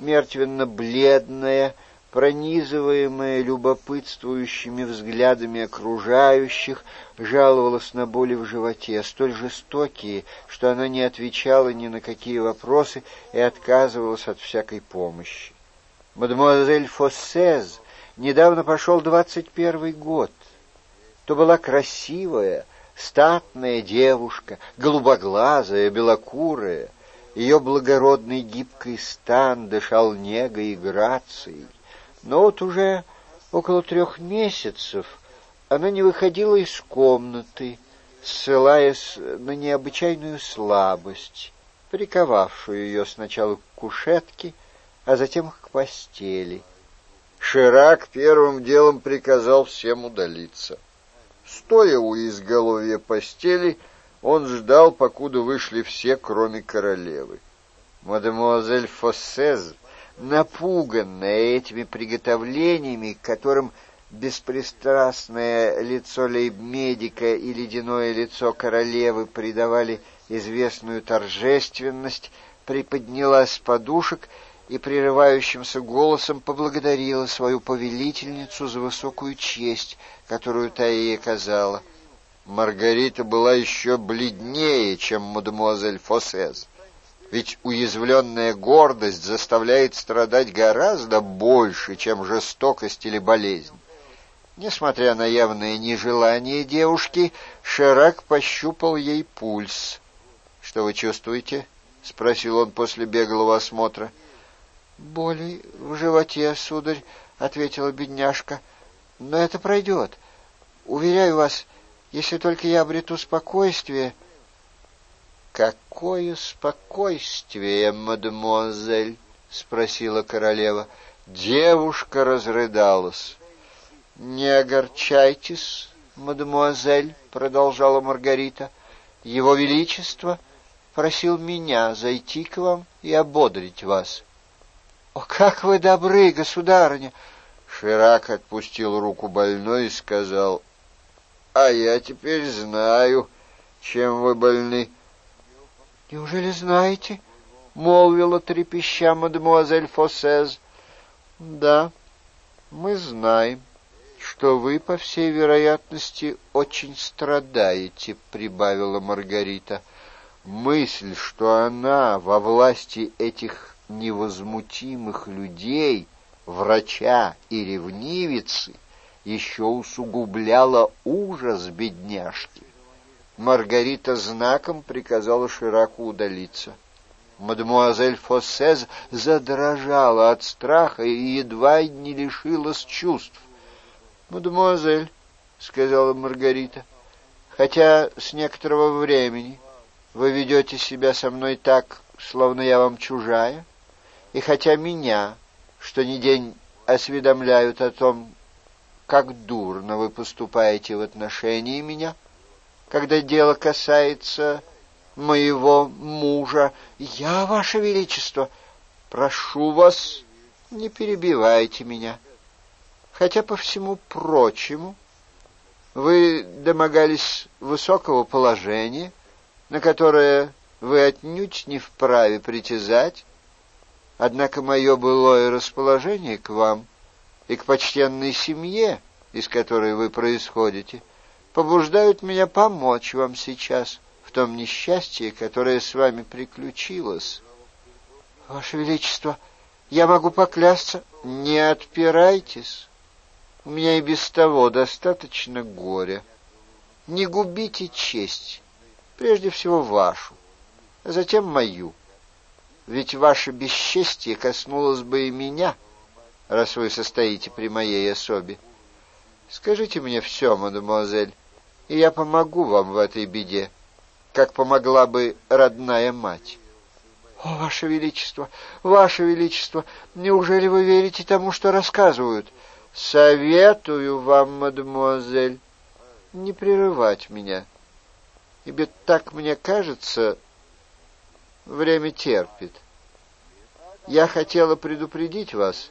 мертвенно-бледная, пронизываемая любопытствующими взглядами окружающих, жаловалась на боли в животе, столь жестокие, что она не отвечала ни на какие вопросы и отказывалась от всякой помощи. Мадемуазель Фоссез недавно пошел двадцать первый год. То была красивая, статная девушка, голубоглазая, белокурая. Ее благородный гибкий стан дышал негой и грацией. Но вот уже около трех месяцев она не выходила из комнаты, ссылаясь на необычайную слабость, приковавшую ее сначала к кушетке, а затем к постели. Ширак первым делом приказал всем удалиться. Стоя у изголовья постели, он ждал, покуда вышли все, кроме королевы. Мадемуазель Фоссез, напуганная этими приготовлениями, которым беспристрастное лицо лейб-медика и ледяное лицо королевы придавали известную торжественность, приподнялась с подушек и прерывающимся голосом поблагодарила свою повелительницу за высокую честь, которую та ей оказала. Маргарита была еще бледнее, чем мадемуазель Фоссез. Ведь уязвленная гордость заставляет страдать гораздо больше, чем жестокость или болезнь. Несмотря на явное нежелание девушки, Ширак пощупал ей пульс. — Что вы чувствуете? — спросил он после беглого осмотра. — Боли в животе, сударь, — ответила бедняжка. — Но это пройдет. Уверяю вас, если только я обрету спокойствие... — Какое спокойствие, мадемуазель? — спросила королева. Девушка разрыдалась. — Не огорчайтесь, мадемуазель, — продолжала Маргарита. — Его Величество просил меня зайти к вам и ободрить вас. — О, как вы добры, государыня! Ширак отпустил руку больной и сказал: — А я теперь знаю, чем вы больны. — Неужели знаете? — молвила трепеща мадемуазель Фоссез. — Да, мы знаем, что вы, по всей вероятности, очень страдаете, — прибавила Маргарита. Мысль, что она во власти этих невозмутимых людей, врача и ревнивицы, еще усугубляла ужас бедняжки. Маргарита знаком приказала Шираку удалиться. Мадемуазель Фоссез задрожала от страха и едва не лишилась чувств. — Мадемуазель, — сказала Маргарита, — хотя с некоторого времени вы ведете себя со мной так, словно я вам чужая, и хотя меня, что ни день, осведомляют о том, как дурно вы поступаете в отношении меня, когда дело касается моего мужа. Я, Ваше Величество, прошу вас, не перебивайте меня. Хотя, по всему прочему, вы домогались высокого положения, на которое вы отнюдь не вправе притязать, однако мое былое расположение к вам и к почтенной семье, из которой вы происходите, побуждают меня помочь вам сейчас в том несчастье, которое с вами приключилось. — Ваше Величество, я могу поклясться... — Не отпирайтесь. У меня и без того достаточно горя. Не губите честь, прежде всего вашу, а затем мою. Ведь ваше бесчестие коснулось бы и меня, раз вы состоите при моей особе. Скажите мне все, мадемуазель, и я помогу вам в этой беде, как помогла бы родная мать. — О, Ваше Величество, Ваше Величество, неужели вы верите тому, что рассказывают? — Советую вам, мадемуазель, не прерывать меня, ибо, так мне кажется, время терпит. Я хотела предупредить вас,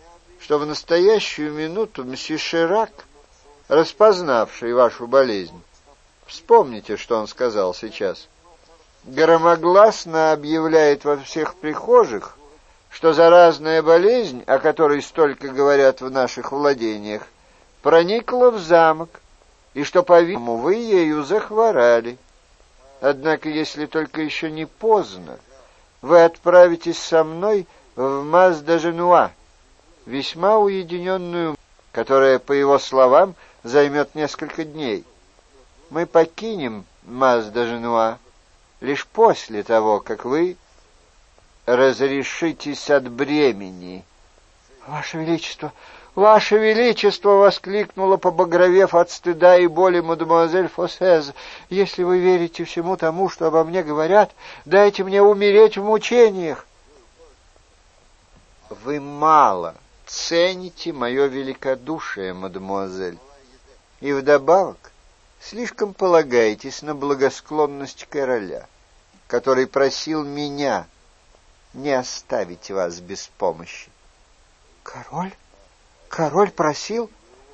что в настоящую минуту мсье Ширак, распознавший вашу болезнь, вспомните, что он сказал сейчас, громогласно объявляет во всех прихожих, что заразная болезнь, о которой столько говорят в наших владениях, проникла в замок, и что, по-видимому, вы ею захворали. Однако, если только еще не поздно, вы отправитесь со мной в Маз-де-Женуа, весьма уединенную, которая, по его словам, займет несколько дней. Мы покинем Маз-де-Женуа лишь после того, как вы разрешитесь от бремени. — Ваше Величество! «Ваше Величество!» — воскликнула, побагровев от стыда и боли, мадемуазель Фоссез. «Если вы верите всему тому, что обо мне говорят, дайте мне умереть в мучениях». «Вы мало цените мое великодушие, мадемуазель, и вдобавок слишком полагаетесь на благосклонность короля, который просил меня не оставить вас без помощи». «Король? Король просил?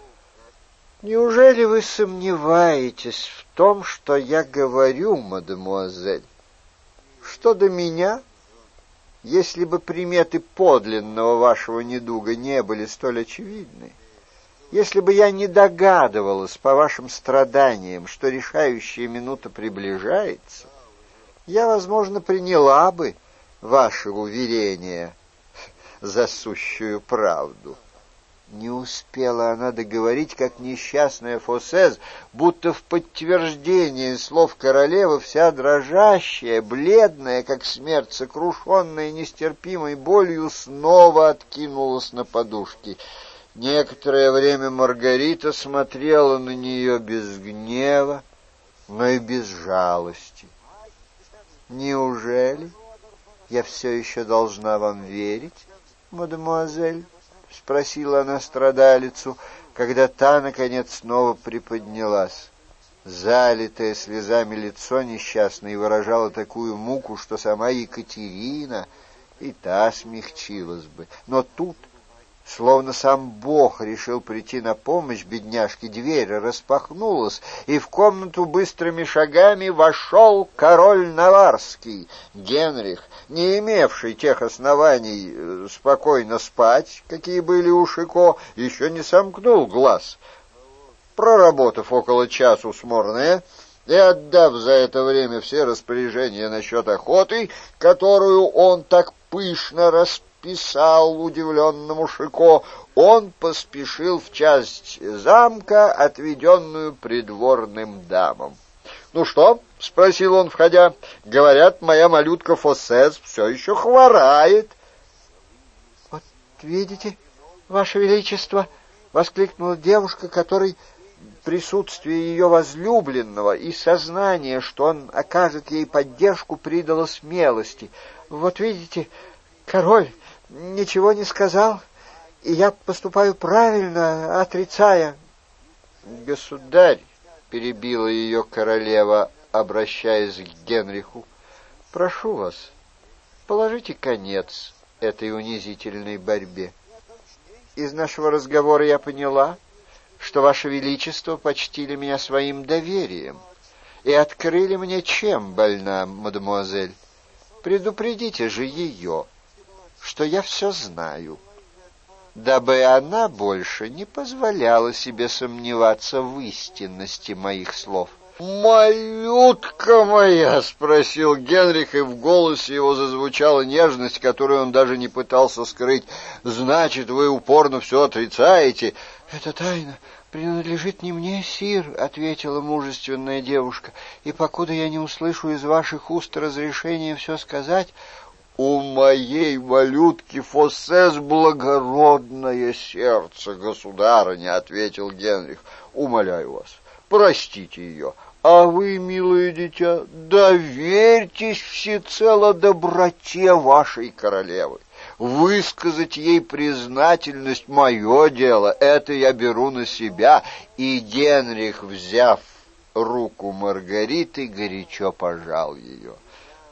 Неужели вы сомневаетесь в том, что я говорю, мадемуазель? Что до меня, если бы приметы подлинного вашего недуга не были столь очевидны, если бы я не догадывалась по вашим страданиям, что решающая минута приближается, я, возможно, приняла бы ваше уверение за сущую правду». Не успела она договорить, как несчастная Фоссез, будто в подтверждение слов королевы, вся дрожащая, бледная, как смерть, сокрушенная нестерпимой болью, снова откинулась на подушки. Некоторое время Маргарита смотрела на нее без гнева, но и без жалости. «Неужели я все еще должна вам верить, мадемуазель?» — спросила она страдалицу, когда та, наконец, снова приподнялась. Залитое слезами лицо несчастной выражало такую муку, что сама Екатерина и та смягчилась бы. Но тут, словно сам Бог решил прийти на помощь бедняжке, дверь распахнулась, и в комнату быстрыми шагами вошел король Наварский. Генрих, не имевший тех оснований спокойно спать, какие были у Шико, еще не сомкнул глаз. Проработав около часу с Морне и отдав за это время все распоряжения насчет охоты, которую он так пышно расписал, писал удивленному Шико, он поспешил в часть замка, отведенную придворным дамам. — Ну что? — спросил он, входя. — Говорят, моя малютка Фоссез все еще хворает. — Вот видите, Ваше Величество! — воскликнула девушка, которой присутствие ее возлюбленного и сознание, что он окажет ей поддержку, придало смелости. — Вот видите, король ничего не сказал, и я поступаю правильно, отрицая. — Государь, — перебила ее королева, обращаясь к Генриху, — прошу вас, положите конец этой унизительной борьбе. Из нашего разговора я поняла, что Ваше Величество почтили меня своим доверием и открыли мне, чем больна мадемуазель. Предупредите же ее, что я все знаю, дабы она больше не позволяла себе сомневаться в истинности моих слов. «Малютка моя!» — спросил Генрих, и в голосе его зазвучала нежность, которую он даже не пытался скрыть. «Значит, вы упорно все отрицаете?» «Эта тайна принадлежит не мне, сир», — ответила мужественная девушка, «и покуда я не услышу из ваших уст разрешения все сказать...» «У моей малютки Фоссез благородное сердце, государыня», — ответил Генрих. «Умоляю вас, простите ее. А вы, милое дитя, доверьтесь всецело доброте вашей королевы. Высказать ей признательность — мое дело, это я беру на себя». И Генрих, взяв руку Маргариты, горячо пожал ее.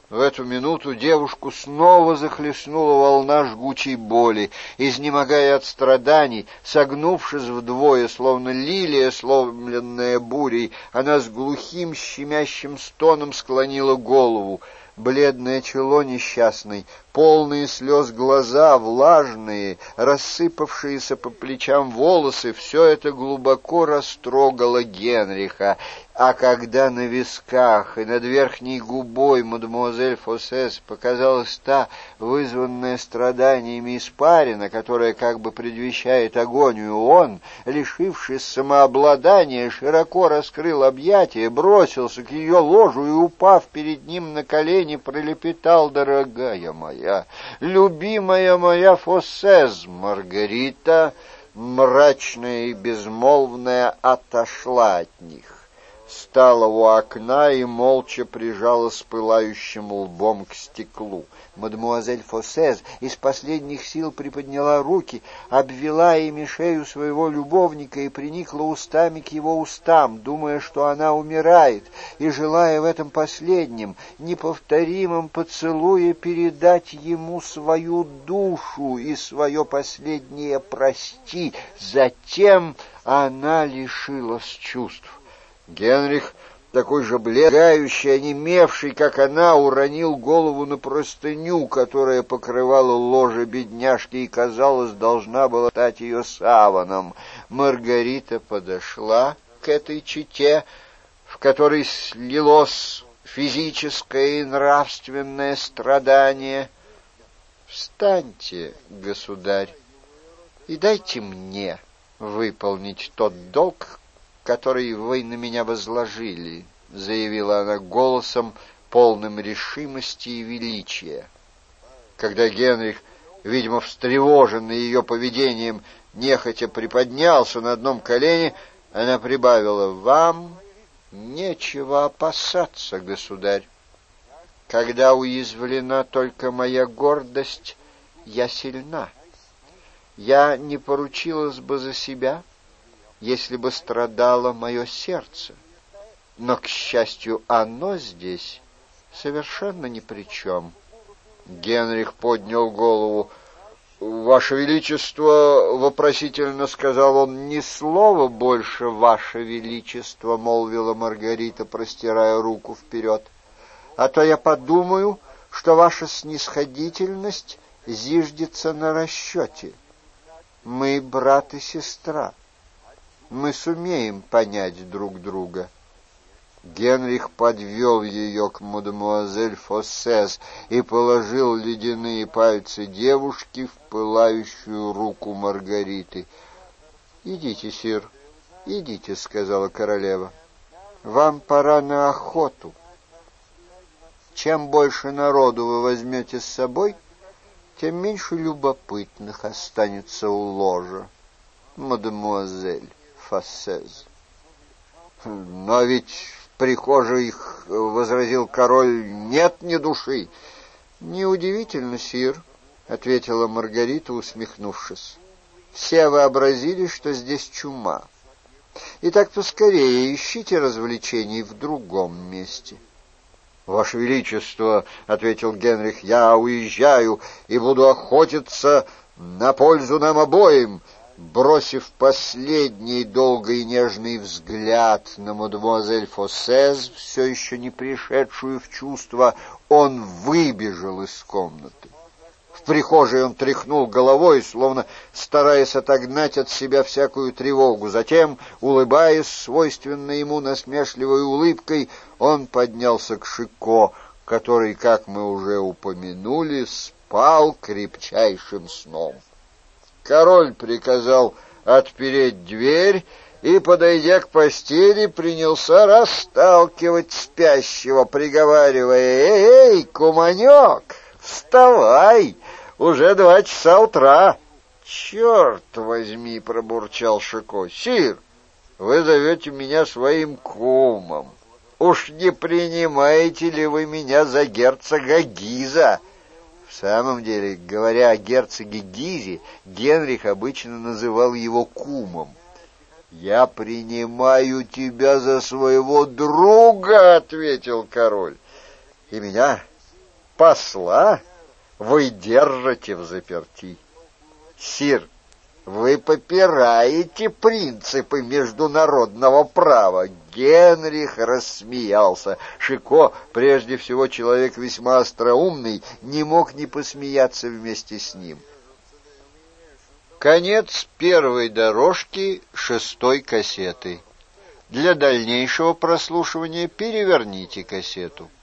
В эту минуту девушку снова захлестнула волна жгучей боли. Изнемогая от страданий, согнувшись вдвое, словно лилия, сломленная бурей, она с глухим щемящим стоном склонила голову. Бледное чело несчастной, полные слез глаза, влажные, рассыпавшиеся по плечам волосы — все это глубоко растрогало Генриха. А когда на висках и над верхней губой мадемуазель Фоссез показалась та вызванная страданиями испарина, которая как бы предвещает агонию, он, лишившись самообладания, широко раскрыл объятия, бросился к ее ложу и, упав перед ним на колени, пролепетал: «Дорогая моя, любимая моя Фоссез!» Маргарита, мрачная и безмолвная, отошла от них, стала у окна и молча прижалась пылающим лбом к стеклу. Мадемуазель Фоссез из последних сил приподняла руки, обвела ими шею своего любовника и приникла устами к его устам, думая, что она умирает, и желая в этом последнем, неповторимом поцелуе передать ему свою душу и свое последнее «прости». Затем она лишилась чувств. Генрих, такой же бледный, онемевший, как она, уронил голову на простыню, которая покрывала ложе бедняжки и, казалось, должна была стать ее саваном. Маргарита подошла к этой чете, в которой слилось физическое и нравственное страдание. «Встаньте, государь, и дайте мне выполнить тот долг, который вы на меня возложили», — заявила она голосом, полным решимости и величия. Когда Генрих, видимо, встревоженный ее поведением, нехотя приподнялся на одном колене, она прибавила: «Вам нечего опасаться, государь. Когда уязвлена только моя гордость, я сильна. Я не поручилась бы за себя, если бы страдало мое сердце. Но, к счастью, оно здесь совершенно ни при чем». Генрих поднял голову. «Ваше Величество», — вопросительно сказал он. «Ни слова больше, Ваше Величество», — молвила Маргарита, простирая руку вперед. «А то я подумаю, что ваша снисходительность зиждется на расчете. Мы брат и сестра. Мы сумеем понять друг друга». Генрих подвел ее к мадемуазель Фоссез и положил ледяные пальцы девушки в пылающую руку Маргариты. «Идите, сир, идите», — сказала королева. «Вам пора на охоту. Чем больше народу вы возьмете с собой, тем меньше любопытных останется у ложа, мадемуазель Фоссез». «Но ведь в прихожей их, — возразил король, — нет ни души». «Неудивительно, сир», — ответила Маргарита, усмехнувшись. «Все вообразили, что здесь чума. Итак, поскорее ищите развлечений в другом месте». «Ваше Величество, — ответил Генрих, — я уезжаю и буду охотиться на пользу нам обоим». Бросив последний долгий нежный взгляд на мадемуазель Фоссез, все еще не пришедшую в чувство, он выбежал из комнаты. В прихожей он тряхнул головой, словно стараясь отогнать от себя всякую тревогу. Затем, улыбаясь свойственной ему насмешливой улыбкой, он поднялся к Шико, который, как мы уже упомянули, спал крепчайшим сном. Король приказал отпереть дверь и, подойдя к постели, принялся расталкивать спящего, приговаривая: «Эй, эй, куманек, вставай, уже два часа утра». «Черт возьми!» — пробурчал Шико. «Сир, вы зовете меня своим кумом. Уж не принимаете ли вы меня за герцога Гиза?» В самом деле, говоря о герцоге Гизе, Генрих обычно называл его кумом. «Я принимаю тебя за своего друга», — ответил король. «И меня Посла вы держите взаперти. Сир, вы попираете принципы международного права. Генрих рассмеялся. Шико, прежде всего человек весьма остроумный, не мог не посмеяться вместе с ним. Конец первой дорожки шестой кассеты. Для дальнейшего прослушивания переверните кассету.